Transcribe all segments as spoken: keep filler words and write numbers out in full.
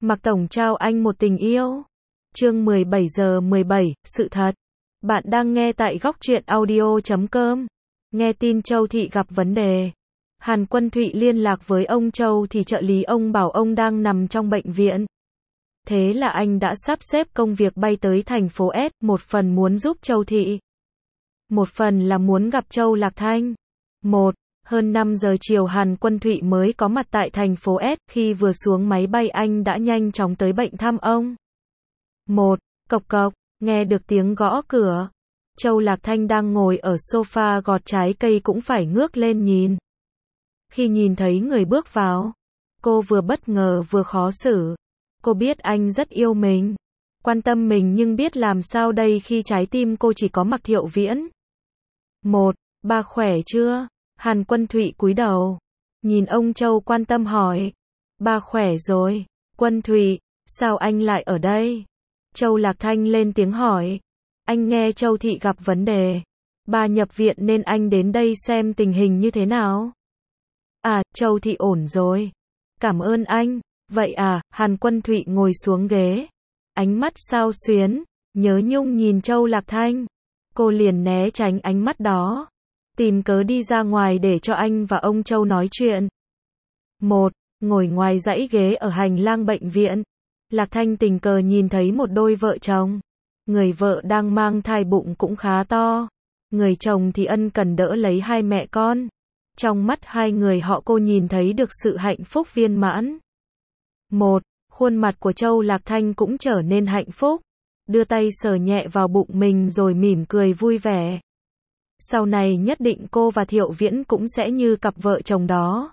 Mạc Tổng trao anh một tình yêu. Chương mười bảy giờ mười bảy, sự thật. Bạn đang nghe tại góc truyện audio chấm com. Nghe tin Châu Thị gặp vấn đề. Hàn Quân Thụy liên lạc với ông Châu thì trợ lý ông bảo ông đang nằm trong bệnh viện. Thế là anh đã sắp xếp công việc bay tới thành phố S, một phần muốn giúp Châu Thị. Một phần là muốn gặp Châu Lạc Thanh. Một, hơn năm giờ chiều Hàn Quân Thụy mới có mặt tại thành phố S, khi vừa xuống máy bay anh đã nhanh chóng tới bệnh thăm ông. Một, cộc cộc, nghe được tiếng gõ cửa. Châu Lạc Thanh đang ngồi ở sofa gọt trái cây cũng phải ngước lên nhìn. Khi nhìn thấy người bước vào, cô vừa bất ngờ vừa khó xử. Cô biết anh rất yêu mình, quan tâm mình nhưng biết làm sao đây khi trái tim cô chỉ có Mạc Thiệu Viễn. Một, ba khỏe chưa? Hàn Quân Thụy cúi đầu, nhìn ông Châu quan tâm hỏi. Ba khỏe rồi. Quân Thụy, sao anh lại ở đây? Châu Lạc Thanh lên tiếng hỏi. Anh nghe Châu Thị gặp vấn đề. Ba nhập viện nên anh đến đây xem tình hình như thế nào. À, Châu Thị ổn rồi. Cảm ơn anh. Vậy à, Hàn Quân Thụy ngồi xuống ghế. Ánh mắt xao xuyến, nhớ nhung nhìn Châu Lạc Thanh. Cô liền né tránh ánh mắt đó. Tìm cớ đi ra ngoài để cho anh và ông Châu nói chuyện. Một, ngồi ngoài dãy ghế ở hành lang bệnh viện. Lạc Thanh tình cờ nhìn thấy một đôi vợ chồng. Người vợ đang mang thai bụng cũng khá to. Người chồng thì ân cần đỡ lấy hai mẹ con. Trong mắt hai người họ cô nhìn thấy được sự hạnh phúc viên mãn. Một, khuôn mặt của Châu Lạc Thanh cũng trở nên hạnh phúc. Đưa tay sờ nhẹ vào bụng mình rồi mỉm cười vui vẻ. Sau này nhất định cô và Thiệu Viễn cũng sẽ như cặp vợ chồng đó.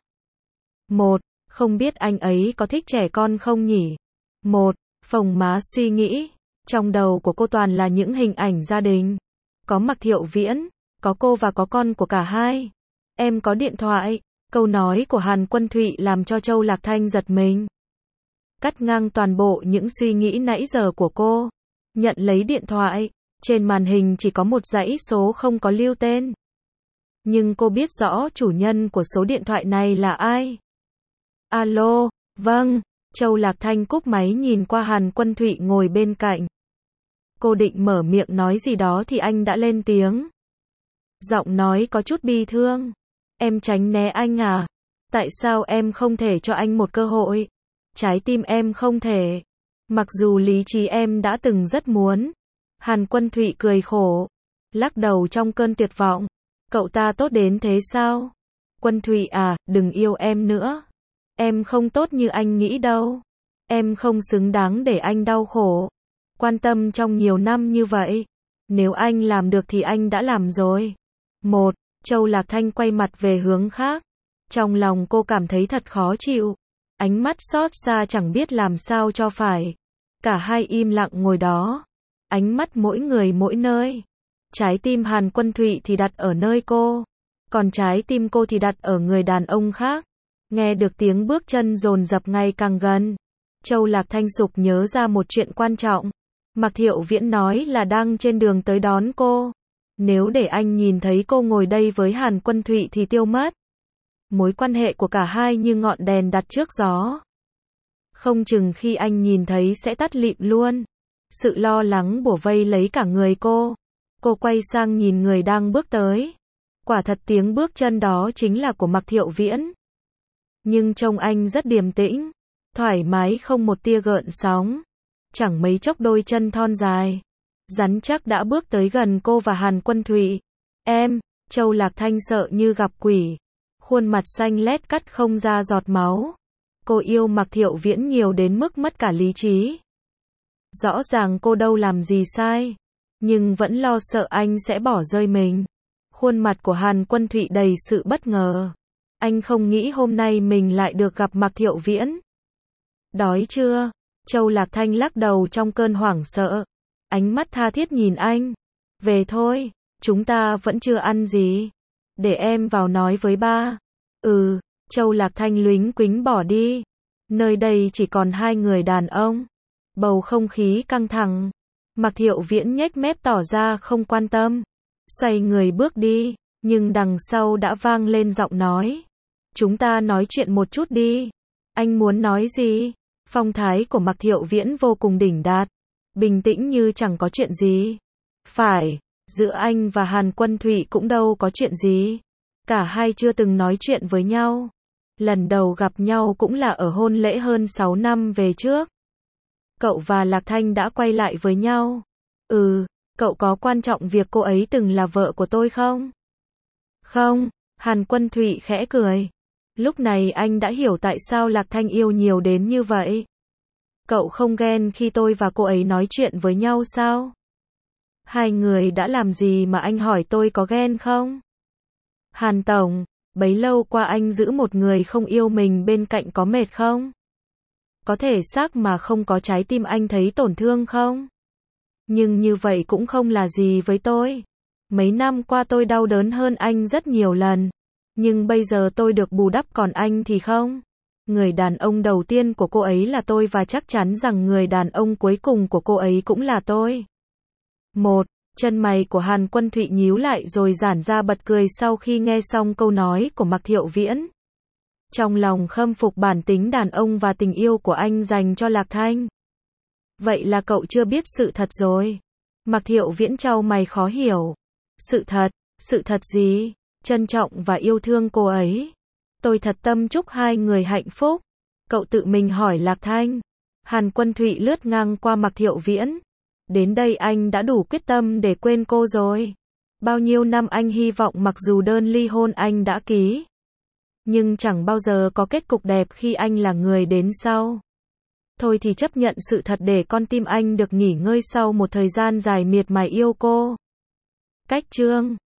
Một, không biết anh ấy có thích trẻ con không nhỉ? Một, phồng má suy nghĩ. Trong đầu của cô toàn là những hình ảnh gia đình. Có Mạc Thiệu Viễn, có cô và có con của cả hai. Em có điện thoại. Câu nói của Hàn Quân Thụy làm cho Châu Lạc Thanh giật mình. Cắt ngang toàn bộ những suy nghĩ nãy giờ của cô. Nhận lấy điện thoại. Trên màn hình chỉ có một dãy số không có lưu tên. Nhưng cô biết rõ chủ nhân của số điện thoại này là ai. Alo, vâng. Châu Lạc Thanh cúp máy nhìn qua Hàn Quân Thụy ngồi bên cạnh. Cô định mở miệng nói gì đó thì anh đã lên tiếng. Giọng nói có chút bi thương. Em tránh né anh à? Tại sao em không thể cho anh một cơ hội? Trái tim em không thể. Mặc dù lý trí em đã từng rất muốn. Hàn Quân Thụy cười khổ. Lắc đầu trong cơn tuyệt vọng. Cậu ta tốt đến thế sao? Quân Thụy à, đừng yêu em nữa. Em không tốt như anh nghĩ đâu. Em không xứng đáng để anh đau khổ. Quan tâm trong nhiều năm như vậy. Nếu anh làm được thì anh đã làm rồi. Một, Châu Lạc Thanh quay mặt về hướng khác. Trong lòng cô cảm thấy thật khó chịu. Ánh mắt xót xa chẳng biết làm sao cho phải. Cả hai im lặng ngồi đó. Ánh mắt mỗi người mỗi nơi. Trái tim Hàn Quân Thụy thì đặt ở nơi cô. Còn trái tim cô thì đặt ở người đàn ông khác. Nghe được tiếng bước chân dồn dập ngày càng gần. Châu Lạc Thanh sục nhớ ra một chuyện quan trọng. Mạc Thiệu Viễn nói là đang trên đường tới đón cô. Nếu để anh nhìn thấy cô ngồi đây với Hàn Quân Thụy thì tiêu mất. Mối quan hệ của cả hai như ngọn đèn đặt trước gió. Không chừng khi anh nhìn thấy sẽ tắt lịm luôn. Sự lo lắng bủa vây lấy cả người cô. Cô quay sang nhìn người đang bước tới. Quả thật tiếng bước chân đó chính là của Mạc Thiệu Viễn. Nhưng trông anh rất điềm tĩnh, thoải mái không một tia gợn sóng. Chẳng mấy chốc đôi chân thon dài, rắn chắc đã bước tới gần cô và Hàn Quân Thụy. Em, Châu Lạc Thanh sợ như gặp quỷ. Khuôn mặt xanh lét cắt không ra giọt máu. Cô yêu Mạc Thiệu Viễn nhiều đến mức mất cả lý trí. Rõ ràng cô đâu làm gì sai, nhưng vẫn lo sợ anh sẽ bỏ rơi mình. Khuôn mặt của Hàn Quân Thụy đầy sự bất ngờ. Anh không nghĩ hôm nay mình lại được gặp Mạc Thiệu Viễn. Đói chưa? Châu Lạc Thanh lắc đầu trong cơn hoảng sợ. Ánh mắt tha thiết nhìn anh. Về thôi, chúng ta vẫn chưa ăn gì. Để em vào nói với ba. Ừ, Châu Lạc Thanh lúnh quính bỏ đi. Nơi đây chỉ còn hai người đàn ông. Bầu không khí căng thẳng. Mạc Thiệu Viễn nhếch mép tỏ ra không quan tâm. Xoay người bước đi, nhưng đằng sau đã vang lên giọng nói. Chúng ta nói chuyện một chút đi. Anh muốn nói gì? Phong thái của Mạc Thiệu Viễn vô cùng đỉnh đạt, bình tĩnh như chẳng có chuyện gì. Phải, giữa anh và Hàn Quân Thụy cũng đâu có chuyện gì. Cả hai chưa từng nói chuyện với nhau. Lần đầu gặp nhau cũng là ở hôn lễ hơn sáu năm về trước. Cậu và Lạc Thanh đã quay lại với nhau. Ừ, cậu có quan trọng việc cô ấy từng là vợ của tôi không? Không, Hàn Quân Thụy khẽ cười. Lúc này anh đã hiểu tại sao Lạc Thanh yêu nhiều đến như vậy. Cậu không ghen khi tôi và cô ấy nói chuyện với nhau sao? Hai người đã làm gì mà anh hỏi tôi có ghen không? Hàn Tổng, bấy lâu qua anh giữ một người không yêu mình bên cạnh có mệt không? Có thể xác mà không có trái tim anh thấy tổn thương không? Nhưng như vậy cũng không là gì với tôi. Mấy năm qua tôi đau đớn hơn anh rất nhiều lần. Nhưng bây giờ tôi được bù đắp còn anh thì không. Người đàn ông đầu tiên của cô ấy là tôi và chắc chắn rằng người đàn ông cuối cùng của cô ấy cũng là tôi. Một, chân mày của Hàn Quân Thụy nhíu lại rồi giãn ra bật cười sau khi nghe xong câu nói của Mạc Thiệu Viễn. Trong lòng khâm phục bản tính đàn ông và tình yêu của anh dành cho Lạc Thanh. Vậy là cậu chưa biết sự thật rồi. Mạc Thiệu Viễn chau mày khó hiểu. Sự thật, sự thật gì? Trân trọng và yêu thương cô ấy. Tôi thật tâm chúc hai người hạnh phúc. Cậu tự mình hỏi Lạc Thanh. Hàn Quân Thụy lướt ngang qua Mạc Thiệu Viễn. Đến đây anh đã đủ quyết tâm để quên cô rồi. Bao nhiêu năm anh hy vọng mặc dù đơn ly hôn anh đã ký. Nhưng chẳng bao giờ có kết cục đẹp khi anh là người đến sau. Thôi thì chấp nhận sự thật để con tim anh được nghỉ ngơi sau một thời gian dài miệt mài yêu cô. Cách chương